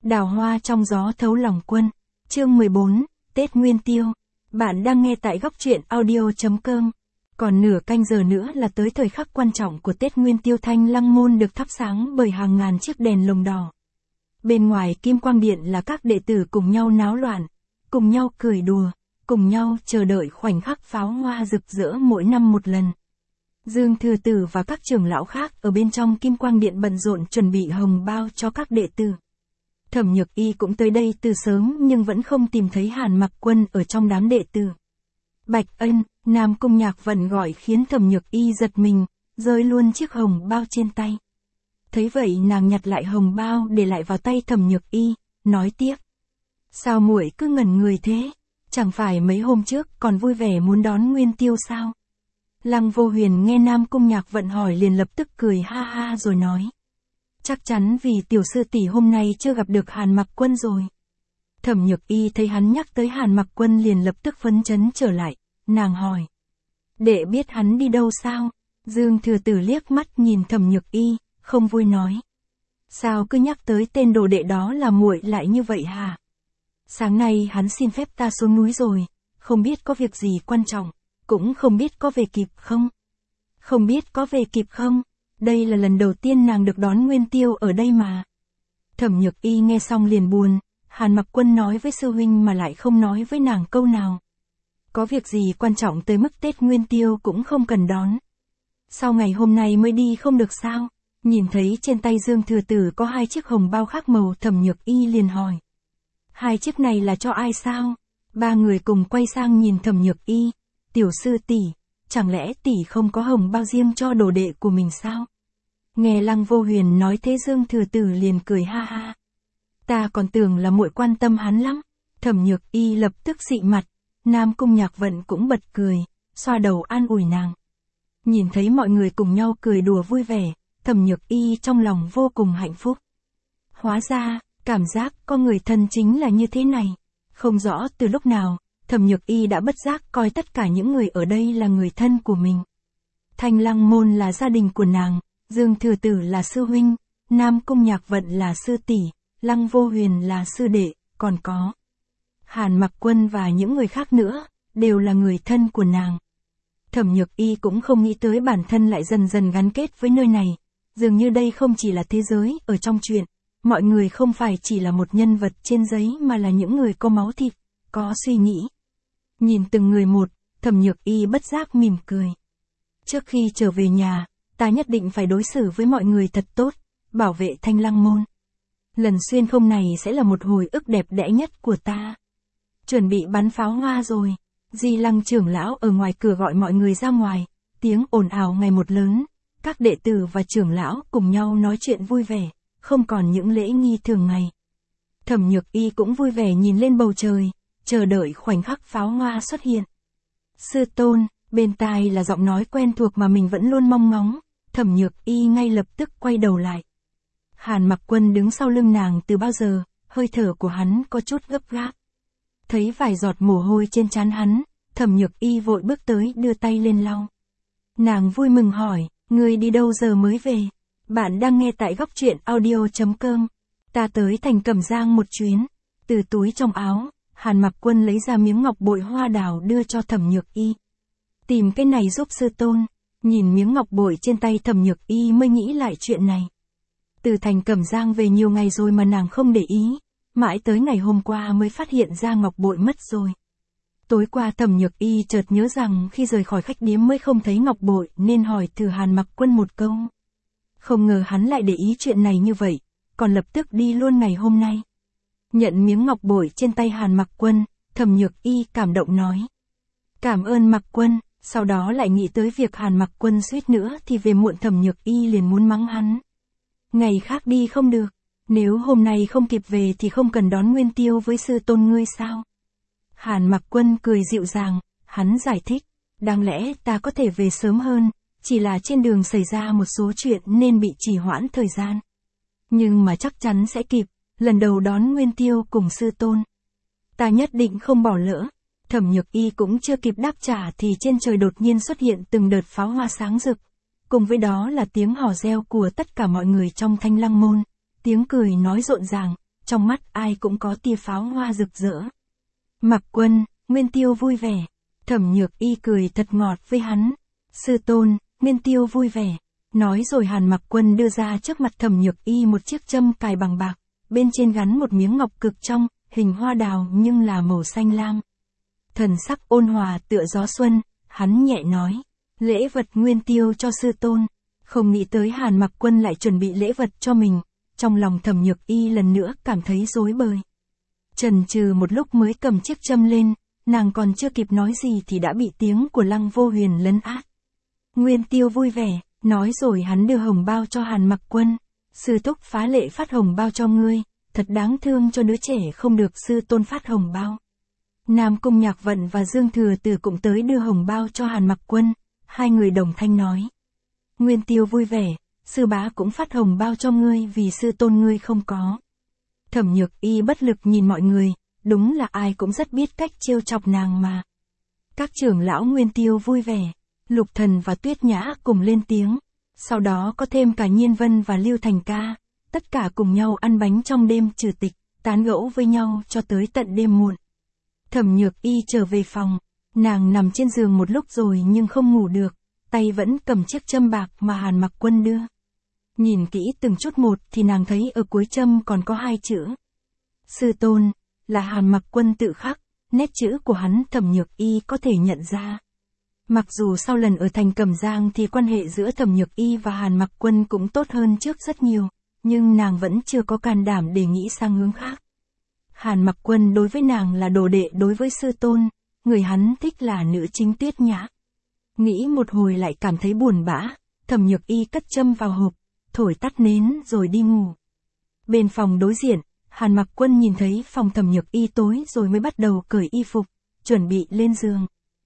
Đào hoa trong gió thấu lòng quân. Chương 14, Tết Nguyên Tiêu. Bạn đang nghe tại góc truyện audio.com. Còn nửa canh giờ nữa là tới thời khắc quan trọng của Tết Nguyên Tiêu. Thanh Lăng Môn được thắp sáng bởi hàng ngàn chiếc đèn lồng đỏ. Bên ngoài Kim Quang Điện là các đệ tử cùng nhau náo loạn, cùng nhau cười đùa, cùng nhau chờ đợi khoảnh khắc pháo hoa rực rỡ mỗi năm một lần. Dương Thừa Tử và các trưởng lão khác ở bên trong Kim Quang Điện bận rộn chuẩn bị hồng bao cho các đệ tử. Thẩm Nhược Y cũng tới đây từ sớm nhưng vẫn không tìm thấy Hàn Mặc Quân ở trong đám đệ tử. Bạch Ân, Nam Cung Nhạc Vận gọi khiến Thẩm Nhược Y giật mình, rơi luôn chiếc hồng bao trên tay. Thấy vậy nàng nhặt lại hồng bao để lại vào tay Thẩm Nhược Y, nói tiếp: "Sao muội cứ ngẩn người thế? Chẳng phải mấy hôm trước còn vui vẻ muốn đón Nguyên Tiêu sao?" Lăng Vô Huyền nghe Nam Cung Nhạc Vận hỏi liền lập tức cười ha ha rồi nói: "Chắc chắn vì tiểu sư tỷ hôm nay chưa gặp được Hàn Mặc Quân rồi." Thẩm Nhược Y thấy hắn nhắc tới Hàn Mặc Quân liền lập tức phấn chấn trở lại, nàng hỏi: "Đệ biết hắn đi đâu sao?" Dương Thừa Tử liếc mắt nhìn Thẩm Nhược Y, không vui nói: "Sao cứ nhắc tới tên đồ đệ đó là muội lại như vậy hả? Sáng nay hắn xin phép ta xuống núi rồi, không biết có việc gì quan trọng, cũng không biết có về kịp không?" "Không biết có về kịp không? Đây là lần đầu tiên nàng được đón Nguyên Tiêu ở đây mà." Thẩm Nhược Y nghe xong liền buồn, Hàn Mặc Quân nói với sư huynh mà lại không nói với nàng câu nào. Có việc gì quan trọng tới mức Tết Nguyên Tiêu cũng không cần đón. Sau ngày hôm nay mới đi không được sao? Nhìn thấy trên tay Dương Thừa Tử có 2 chiếc hồng bao khác màu, Thẩm Nhược Y liền hỏi: "2 chiếc này là cho ai sao?" 3 người cùng quay sang nhìn Thẩm Nhược Y: "Tiểu sư tỷ, chẳng lẽ tỷ không có hồng bao riêng cho đồ đệ của mình sao?" Nghe Lăng Vô Huyền nói thế Dương Thừa Tử liền cười ha ha: "Ta còn tưởng là muội quan tâm hắn lắm." Thẩm Nhược Y lập tức dị mặt, Nam Cung Nhạc Vận cũng bật cười, xoa đầu an ủi nàng. Nhìn thấy mọi người cùng nhau cười đùa vui vẻ, Thẩm Nhược Y trong lòng vô cùng hạnh phúc. Hóa ra, cảm giác con người thân chính là như thế này. Không rõ từ lúc nào, Thẩm Nhược Y đã bất giác coi tất cả những người ở đây là người thân của mình. Thanh Lăng Môn là gia đình của nàng, Dương Thừa Tử là sư huynh, Nam Cung Nhạc Vận là sư tỷ, Lăng Vô Huyền là sư đệ, còn có Hàn Mặc Quân và những người khác nữa, đều là người thân của nàng. Thẩm Nhược Y cũng không nghĩ tới bản thân lại dần dần gắn kết với nơi này, dường như đây không chỉ là thế giới ở trong truyện, mọi người không phải chỉ là một nhân vật trên giấy mà là những người có máu thịt, có suy nghĩ. Nhìn từng người một, Thẩm Nhược Y bất giác mỉm cười. Trước khi trở về nhà, ta nhất định phải đối xử với mọi người thật tốt, bảo vệ Thanh Lăng Môn. Lần xuyên không này sẽ là một hồi ức đẹp đẽ nhất của ta. Chuẩn bị bắn pháo hoa rồi. Di Lăng trưởng lão ở ngoài cửa gọi mọi người ra ngoài, tiếng ồn ào ngày một lớn, các đệ tử và trưởng lão cùng nhau nói chuyện vui vẻ, không còn những lễ nghi thường ngày. Thẩm Nhược Y cũng vui vẻ nhìn lên bầu trời, chờ đợi khoảnh khắc pháo hoa xuất hiện. "Sư tôn", bên tai là giọng nói quen thuộc mà mình vẫn luôn mong ngóng, Thẩm Nhược Y ngay lập tức quay đầu lại. Hàn Mặc Quân đứng sau lưng nàng từ bao giờ, hơi thở của hắn có chút gấp gáp. Thấy vài giọt mồ hôi trên trán hắn, Thẩm Nhược Y vội bước tới đưa tay lên lau. Nàng vui mừng hỏi: "Ngươi đi đâu giờ mới về?" Bạn đang nghe tại góc truyện audio.com. "Ta tới thành Cẩm Giang một chuyến." Từ túi trong áo, Hàn Mặc Quân lấy ra miếng ngọc bội hoa đào đưa cho Thẩm Nhược Y. "Tìm cái này giúp sư tôn." Nhìn miếng ngọc bội trên tay Thẩm Nhược Y mới nghĩ lại chuyện này. Từ thành Cẩm Giang về nhiều ngày rồi mà nàng không để ý, mãi tới ngày hôm qua mới phát hiện ra ngọc bội mất rồi. Tối qua Thẩm Nhược Y chợt nhớ rằng khi rời khỏi khách điếm mới không thấy ngọc bội nên hỏi thử Hàn Mặc Quân một câu. Không ngờ hắn lại để ý chuyện này như vậy, còn lập tức đi luôn ngày hôm nay. Nhận miếng ngọc bội trên tay Hàn Mặc Quân, Thẩm Nhược Y cảm động nói: "Cảm ơn Mặc Quân." Sau đó lại nghĩ tới việc Hàn Mặc Quân suýt nữa thì về muộn, Thẩm Nhược Y liền muốn mắng hắn. "Ngày khác đi không được, nếu hôm nay không kịp về thì không cần đón Nguyên Tiêu với sư tôn ngươi sao?" Hàn Mặc Quân cười dịu dàng, hắn giải thích: "Đáng lẽ ta có thể về sớm hơn, chỉ là trên đường xảy ra một số chuyện nên bị trì hoãn thời gian. Nhưng mà chắc chắn sẽ kịp, lần đầu đón Nguyên Tiêu cùng sư tôn. Ta nhất định không bỏ lỡ." Thẩm Nhược Y cũng chưa kịp đáp trả thì trên trời đột nhiên xuất hiện từng đợt pháo hoa sáng rực. Cùng với đó là tiếng hò reo của tất cả mọi người trong Thanh Lăng Môn, tiếng cười nói rộn ràng, trong mắt ai cũng có tia pháo hoa rực rỡ. Mặc Quân, Nguyên Tiêu vui vẻ. Thẩm Nhược Y cười thật ngọt với hắn. Sư tôn, Nguyên Tiêu vui vẻ. Nói rồi Hàn Mặc Quân đưa ra trước mặt Thẩm Nhược Y một chiếc châm cài bằng bạc, bên trên gắn một miếng ngọc cực trong, hình hoa đào nhưng là màu xanh lam. Thần sắc ôn hòa tựa gió xuân, hắn nhẹ nói, lễ vật Nguyên Tiêu cho sư tôn. Không nghĩ tới Hàn Mặc Quân lại chuẩn bị lễ vật cho mình, trong lòng Thẩm Nhược Y lần nữa cảm thấy rối bời. Chần chừ một lúc mới cầm chiếc châm lên, nàng còn chưa kịp nói gì thì đã bị tiếng của Lăng Vô Huyền lấn át. Nguyên Tiêu vui vẻ, nói rồi hắn đưa hồng bao cho Hàn Mặc Quân. Sư thúc phá lệ phát hồng bao cho ngươi, thật đáng thương cho đứa trẻ không được sư tôn phát hồng bao. Nam Cung Nhạc Vận và Dương Thừa Tử cũng tới đưa hồng bao cho Hàn Mặc Quân, hai người đồng thanh nói. Nguyên Tiêu vui vẻ, sư bá cũng phát hồng bao cho ngươi vì sư tôn ngươi không có. Thẩm Nhược Y bất lực nhìn mọi người, đúng là ai cũng rất biết cách trêu chọc nàng mà. Các trưởng lão Nguyên Tiêu vui vẻ, Lục Thần và Tuyết Nhã cùng lên tiếng, sau đó có thêm cả Nhiên Vân và Lưu Thành Ca, tất cả cùng nhau ăn bánh trong đêm trừ tịch, tán gẫu với nhau cho tới tận đêm muộn. Thẩm Nhược Y trở về phòng, nàng nằm trên giường một lúc rồi nhưng không ngủ được, tay vẫn cầm chiếc châm bạc mà Hàn Mặc Quân đưa. Nhìn kỹ từng chút một thì nàng thấy ở cuối châm còn có hai chữ. Sư tôn, là Hàn Mặc Quân tự khắc, nét chữ của hắn Thẩm Nhược Y có thể nhận ra. Mặc dù sau lần ở thành Cẩm Giang thì quan hệ giữa Thẩm Nhược Y và Hàn Mặc Quân cũng tốt hơn trước rất nhiều, nhưng nàng vẫn chưa có can đảm để nghĩ sang hướng khác. Hàn Mặc Quân đối với nàng là đồ đệ đối với sư tôn, người hắn thích là nữ chính Tuyết Nhã. Nghĩ một hồi lại cảm thấy buồn bã, Thẩm Nhược Y cất châm vào hộp, thổi tắt nến rồi đi ngủ. Bên phòng đối diện, Hàn Mặc Quân nhìn thấy phòng Thẩm Nhược Y tối rồi mới bắt đầu cởi y phục, chuẩn bị lên giường.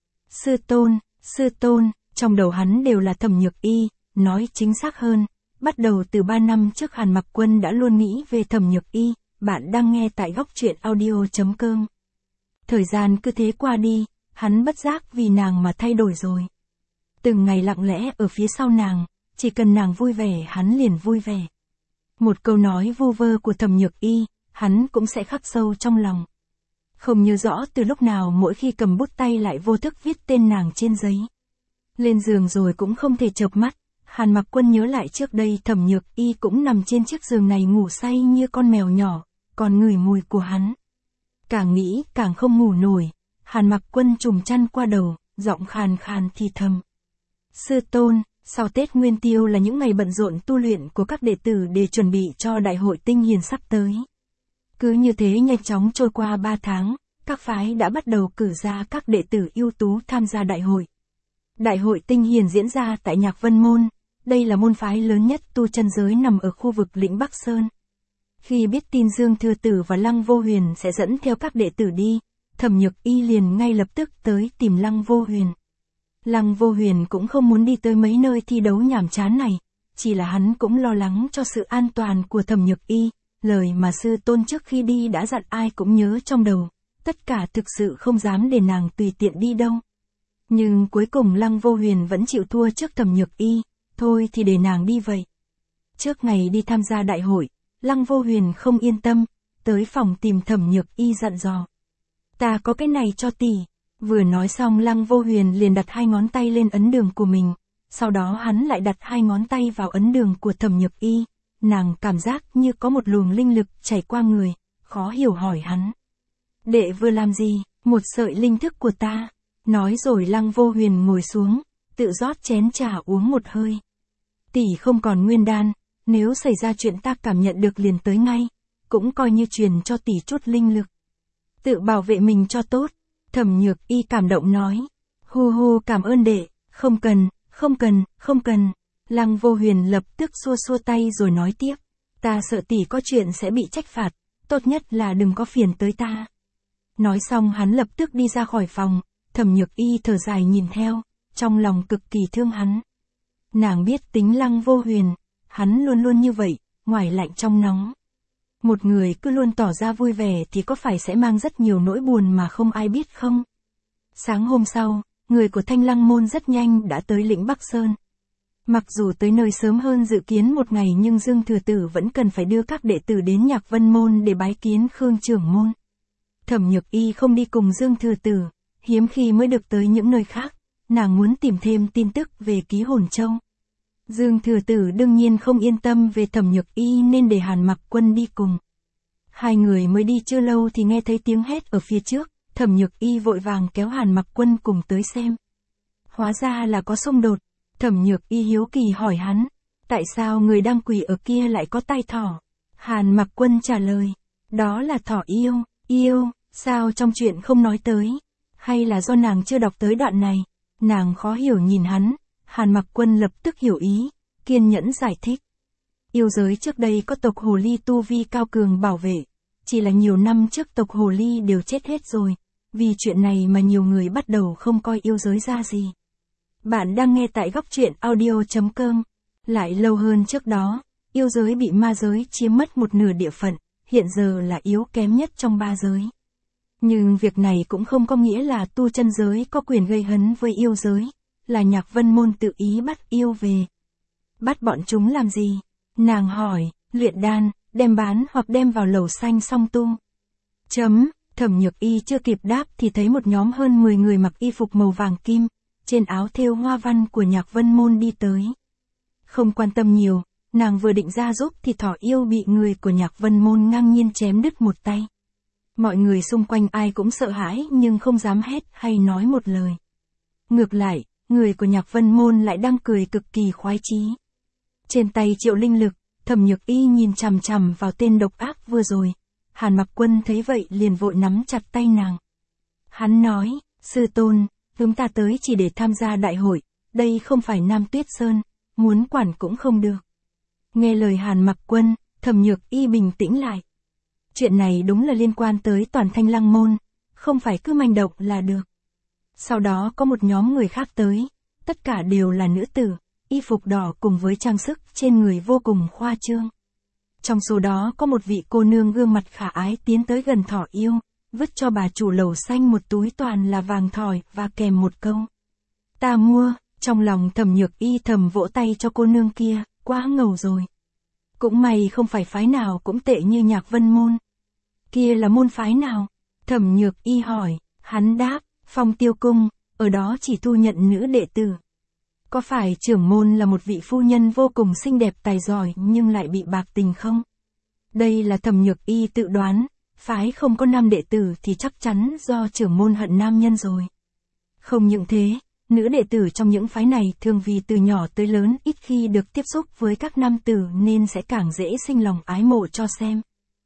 Sư tôn, trong đầu hắn đều là Thẩm Nhược Y, nói chính xác hơn, bắt đầu từ 3 năm trước Hàn Mặc Quân đã luôn nghĩ về Thẩm Nhược Y. Bạn đang nghe tại góc truyện audio.com. Thời gian cứ thế qua đi, hắn bất giác vì nàng mà thay đổi rồi. Từng ngày lặng lẽ ở phía sau nàng, chỉ cần nàng vui vẻ hắn liền vui vẻ. Một câu nói vu vơ của Thẩm Nhược Y, hắn cũng sẽ khắc sâu trong lòng. Không nhớ rõ từ lúc nào mỗi khi cầm bút tay lại vô thức viết tên nàng trên giấy. Lên giường rồi cũng không thể chợp mắt, Hàn Mặc Quân nhớ lại trước đây Thẩm Nhược Y cũng nằm trên chiếc giường này ngủ say như con mèo nhỏ, còn ngửi mùi của hắn. Càng nghĩ càng không ngủ nổi, Hàn Mặc Quân trùm chăn qua đầu, giọng khàn khàn thì thầm. Sư tôn, sau Tết Nguyên Tiêu là những ngày bận rộn tu luyện của các đệ tử để chuẩn bị cho đại hội tinh hiền sắp tới. Cứ như thế nhanh chóng trôi qua 3 tháng, các phái đã bắt đầu cử ra các đệ tử ưu tú tham gia đại hội. Đại hội tinh hiền diễn ra tại Nhạc Vân Môn, đây là môn phái lớn nhất tu chân giới nằm ở khu vực Lĩnh Bắc Sơn. Khi biết tin Dương Thừa Tử và Lăng Vô Huyền sẽ dẫn theo các đệ tử đi, Thẩm Nhược Y liền ngay lập tức tới tìm Lăng Vô Huyền. Lăng Vô Huyền cũng không muốn đi tới mấy nơi thi đấu nhàm chán này, chỉ là hắn cũng lo lắng cho sự an toàn của Thẩm Nhược Y, lời mà sư tôn trước khi đi đã dặn ai cũng nhớ trong đầu, tất cả thực sự không dám để nàng tùy tiện đi đâu. Nhưng cuối cùng Lăng Vô Huyền vẫn chịu thua trước Thẩm Nhược Y, thôi thì để nàng đi vậy. Trước ngày đi tham gia đại hội, Lăng Vô Huyền không yên tâm, tới phòng tìm Thẩm Nhược Y dặn dò. Ta có cái này cho tỷ. Vừa nói xong Lăng Vô Huyền liền đặt 2 ngón tay lên ấn đường của mình, sau đó hắn lại đặt 2 ngón tay vào ấn đường của Thẩm Nhược Y. Nàng cảm giác như có một luồng linh lực chảy qua người, khó hiểu hỏi hắn. Đệ vừa làm gì? Một sợi linh thức của ta. Nói rồi Lăng Vô Huyền ngồi xuống, tự rót chén trà uống một hơi. Tỷ không còn nguyên đan, nếu xảy ra chuyện ta cảm nhận được liền tới ngay, cũng coi như truyền cho tỷ chút linh lực. Tự bảo vệ mình cho tốt. Thẩm Nhược Y cảm động nói. Hu hu, cảm ơn đệ, không cần. Lăng Vô Huyền lập tức xua xua tay rồi nói tiếp. Ta sợ tỷ có chuyện sẽ bị trách phạt, tốt nhất là đừng có phiền tới ta. Nói xong hắn lập tức đi ra khỏi phòng, Thẩm Nhược Y thở dài nhìn theo, trong lòng cực kỳ thương hắn. Nàng biết tính Lăng Vô Huyền, hắn luôn luôn như vậy, ngoài lạnh trong nóng. Một người cứ luôn tỏ ra vui vẻ thì có phải sẽ mang rất nhiều nỗi buồn mà không ai biết không? Sáng hôm sau, người của Thanh Lăng Môn rất nhanh đã tới Lĩnh Bắc Sơn. Mặc dù tới nơi sớm hơn dự kiến một ngày nhưng Dương Thừa Tử vẫn cần phải đưa các đệ tử đến Nhạc Vân Môn để bái kiến Khương trưởng môn. Thẩm Nhược Y không đi cùng Dương Thừa Tử, hiếm khi mới được tới những nơi khác, nàng muốn tìm thêm tin tức về Ký Hồn Châu. Dương Thừa Tử đương nhiên không yên tâm về Thẩm Nhược Y nên để Hàn Mặc Quân đi cùng. Hai người mới đi chưa lâu thì nghe thấy tiếng hét ở phía trước, Thẩm Nhược Y vội vàng kéo Hàn Mặc Quân cùng tới xem. Hóa ra là có xung đột, Thẩm Nhược Y hiếu kỳ hỏi hắn, tại sao người đang quỳ ở kia lại có tai thỏ? Hàn Mặc Quân trả lời, đó là thỏ yêu, sao trong chuyện không nói tới? Hay là do nàng chưa đọc tới đoạn này? Nàng khó hiểu nhìn hắn, Hàn Mặc Quân lập tức hiểu ý, kiên nhẫn giải thích. Yêu giới trước đây có tộc hồ ly tu vi cao cường bảo vệ, chỉ là nhiều năm trước tộc hồ ly đều chết hết rồi, vì chuyện này mà nhiều người bắt đầu không coi yêu giới ra gì. Bạn đang nghe tại góc truyện audio.com. Lại lâu hơn trước đó, yêu giới bị ma giới chiếm mất một nửa địa phận, hiện giờ là yếu kém nhất trong ba giới. Nhưng việc này cũng không có nghĩa là tu chân giới có quyền gây hấn với yêu giới, là Nhạc Vân Môn tự ý bắt yêu về. Bắt bọn chúng làm gì? Nàng hỏi, luyện đan, đem bán hoặc đem vào lầu xanh song tu. Thẩm Nhược Y chưa kịp đáp thì thấy một nhóm hơn 10 người mặc y phục màu vàng kim, trên áo thêu hoa văn của Nhạc Vân Môn đi tới. Không quan tâm nhiều, nàng vừa định ra giúp thì thỏ yêu bị người của Nhạc Vân Môn ngang nhiên chém đứt một tay. Mọi người xung quanh ai cũng sợ hãi nhưng không dám hét hay nói một lời. Ngược lại, người của Nhạc Vân Môn lại đang cười cực kỳ khoái chí. Trên tay triệu linh lực, Thẩm Nhược Y nhìn chằm chằm vào tên độc ác vừa rồi. Hàn Mặc Quân thấy vậy liền vội nắm chặt tay nàng. Hắn nói, sư tôn, chúng ta tới chỉ để tham gia đại hội, đây không phải Nam Tuyết Sơn, muốn quản cũng không được. Nghe lời Hàn Mặc Quân, Thẩm Nhược Y bình tĩnh lại. Chuyện này đúng là liên quan tới toàn Thanh Lăng Môn, không phải cứ manh động là được. Sau đó có một nhóm người khác tới, tất cả đều là nữ tử, y phục đỏ cùng với trang sức trên người vô cùng khoa trương. Trong số đó có một vị cô nương gương mặt khả ái tiến tới gần thỏ yêu, vứt cho bà chủ lầu xanh một túi toàn là vàng thỏi và kèm một câu. Ta mua, trong lòng Thẩm Nhược Y thầm vỗ tay cho cô nương kia, quá ngầu rồi. Cũng may không phải phái nào cũng tệ như Nhạc Vân Môn. Kia là môn phái nào? Thẩm Nhược Y hỏi, hắn đáp, Phong Tiêu Cung, ở đó chỉ thu nhận nữ đệ tử. Có phải trưởng môn là một vị phu nhân vô cùng xinh đẹp tài giỏi nhưng lại bị bạc tình không? Đây là Thẩm Nhược Y tự đoán, phái không có nam đệ tử thì chắc chắn do trưởng môn hận nam nhân rồi. Không những thế, nữ đệ tử trong những phái này thường vì từ nhỏ tới lớn ít khi được tiếp xúc với các nam tử nên sẽ càng dễ sinh lòng ái mộ cho xem.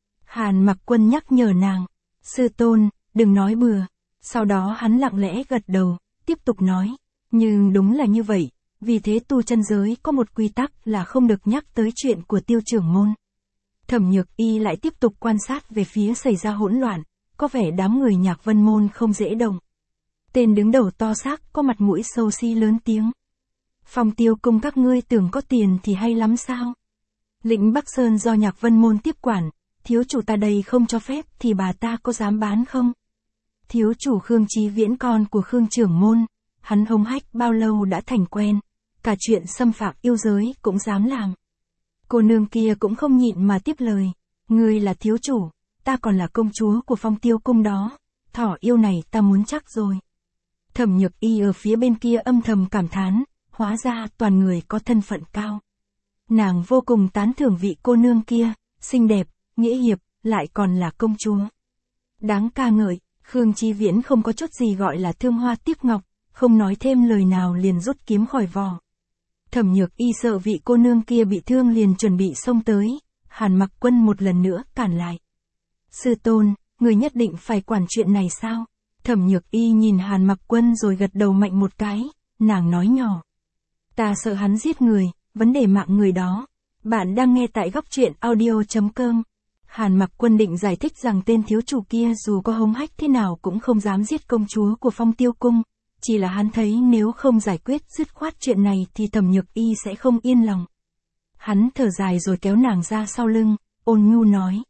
Hàn Mặc Quân nhắc nhở nàng, sư tôn, đừng nói bừa. Sau đó hắn lặng lẽ gật đầu, tiếp tục nói, nhưng đúng là như vậy, vì thế tu chân giới có một quy tắc là không được nhắc tới chuyện của Tiêu trưởng môn. Thẩm Nhược Y lại tiếp tục quan sát về phía xảy ra hỗn loạn, có vẻ đám người Nhạc Vân Môn không dễ động. Tên đứng đầu to xác có mặt mũi xấu xí lớn tiếng. Phong Tiêu Cung các ngươi tưởng có tiền thì hay lắm sao? Lĩnh Bắc Sơn do Nhạc Vân Môn tiếp quản, thiếu chủ ta đây không cho phép thì bà ta có dám bán không? Thiếu chủ Khương Chí Viễn con của Khương trưởng môn, hắn hống hách bao lâu đã thành quen, cả chuyện xâm phạm yêu giới cũng dám làm. Cô nương kia cũng không nhịn mà tiếp lời, ngươi là thiếu chủ, ta còn là công chúa của Phong Tiêu Cung đó, thỏ yêu này ta muốn chắc rồi. Thẩm Nhược Y ở phía bên kia âm thầm cảm thán, hóa ra toàn người có thân phận cao. Nàng vô cùng tán thưởng vị cô nương kia, xinh đẹp, nghĩa hiệp, lại còn là công chúa. Đáng ca ngợi, Khương Chí Viễn không có chút gì gọi là thương hoa tiếc ngọc, không nói thêm lời nào liền rút kiếm khỏi vỏ. Thẩm Nhược Y sợ vị cô nương kia bị thương liền chuẩn bị xông tới, Hàn Mặc Quân một lần nữa cản lại. Sư tôn, người nhất định phải quản chuyện này sao? Thẩm Nhược Y nhìn Hàn Mặc Quân rồi gật đầu mạnh một cái, nàng nói nhỏ. Ta sợ hắn giết người, vấn đề mạng người đó. Bạn đang nghe tại góc truyện audio.com. Hàn Mặc Quân định giải thích rằng tên thiếu chủ kia dù có hống hách thế nào cũng không dám giết công chúa của Phong Tiêu Cung, chỉ là hắn thấy nếu không giải quyết dứt khoát chuyện này thì Thẩm Nhược Y sẽ không yên lòng. Hắn thở dài rồi kéo nàng ra sau lưng, ôn nhu nói.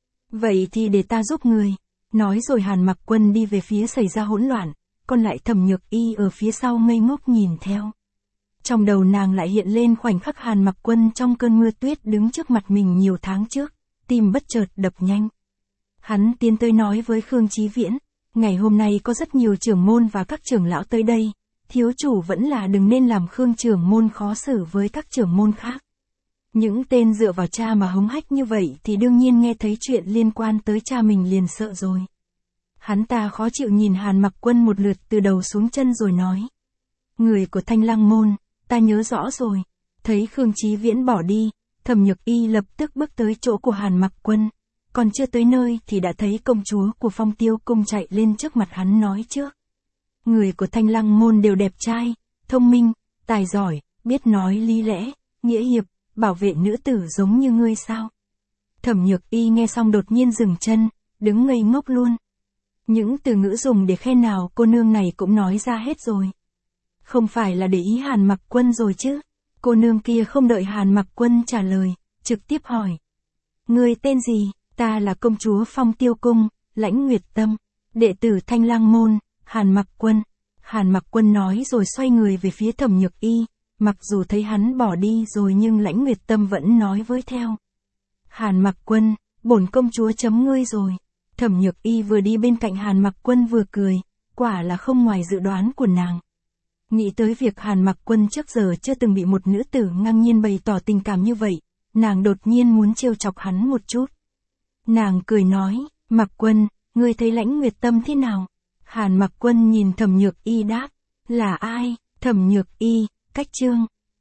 Vậy thì để ta giúp người. Nói rồi Hàn Mặc Quân đi về phía xảy ra hỗn loạn, còn lại Thẩm Nhược Y ở phía sau ngây ngốc nhìn theo. Trong đầu nàng lại hiện lên khoảnh khắc Hàn Mặc Quân trong cơn mưa tuyết đứng trước mặt mình nhiều tháng trước, tim bất chợt đập nhanh. Hắn tiến tới nói với Khương Chí Viễn, ngày hôm nay có rất nhiều trưởng môn và các trưởng lão tới đây, thiếu chủ vẫn là đừng nên làm Khương trưởng môn khó xử với các trưởng môn khác. Những tên dựa vào cha mà hống hách như vậy thì đương nhiên nghe thấy chuyện liên quan tới cha mình liền sợ rồi. Hắn ta khó chịu nhìn Hàn Mặc Quân một lượt từ đầu xuống chân rồi nói. Người của Thanh Lăng môn, ta nhớ rõ rồi. Thấy Khương Chí Viễn bỏ đi, Thẩm Nhược Y lập tức bước tới chỗ của Hàn Mặc Quân. Còn chưa tới nơi thì đã thấy công chúa của Phong Tiêu Cung chạy lên trước mặt hắn nói trước. Người của Thanh Lăng môn đều đẹp trai, thông minh, tài giỏi, biết nói lý lẽ, nghĩa hiệp, bảo vệ nữ tử giống như ngươi sao? Thẩm Nhược Y nghe xong đột nhiên dừng chân, đứng ngây ngốc luôn. Những từ ngữ dùng để khen nào cô nương này cũng nói ra hết rồi. Không phải là để ý Hàn Mặc Quân rồi chứ? Cô nương kia không đợi Hàn Mặc Quân trả lời, trực tiếp hỏi. Ngươi tên gì? Ta là công chúa Phong Tiêu Cung, Lãnh Nguyệt Tâm, đệ tử Thanh Lăng môn, Hàn Mặc Quân. Hàn Mặc Quân nói rồi xoay người về phía Thẩm Nhược Y, mặc dù thấy hắn bỏ đi rồi nhưng Lãnh Nguyệt Tâm vẫn nói với theo. Hàn Mặc Quân, bổn công chúa chấm ngươi rồi. Thẩm Nhược Y vừa đi bên cạnh Hàn Mặc Quân vừa cười, quả là không ngoài dự đoán của nàng. Nghĩ tới việc Hàn Mặc Quân trước giờ chưa từng bị một nữ tử ngang nhiên bày tỏ tình cảm như vậy, nàng đột nhiên muốn trêu chọc hắn một chút. Nàng cười nói, Mặc Quân, ngươi thấy Lãnh Nguyệt Tâm thế nào? Hàn Mặc Quân nhìn Thẩm Nhược Y đáp, là ai? Thẩm Nhược Y, Cách Chương.